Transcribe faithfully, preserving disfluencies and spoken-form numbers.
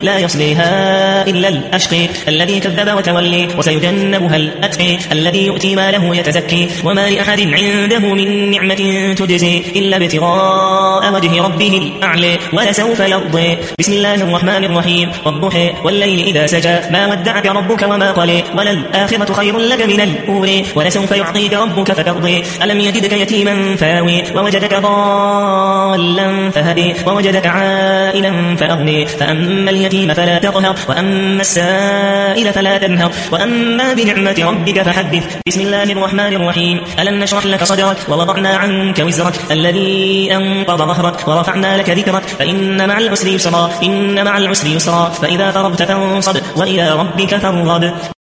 لا يصليها إلا الأشقي الذي كذب وتولي وسيجنبها الأتقي الذي يؤتي ماله يتزكي وما لأحد عنده من نعمة تجزي إلا ابتغاء وجه ربه الأعلى ولسوف يرضي. بسم الله الرحمن الرحيم والضحى والليل إذا سجى ما ودعك ربك وما قلى وللآخرة خير لك من الأولى ولسوف يعطيك ربك فترضي. ألم يجدك يتيما فاوي ووجدك ضالا فهدي ووجدك عائلا فأغني فأما اليتيم فلا تقهر وأما السائل فلا تنهر وأما بنعمة ربك فحدث. بسم الله الرحمن الرحيم ألم نشرح لك صدرك ووضعنا عنك وزرك الذي أنقض ظهرك ورفعنا لك ذكرك فإن مع العسر يسرا إن مع العسر يسرا فإذا فرغت فانصب وإلى ربك فارغب.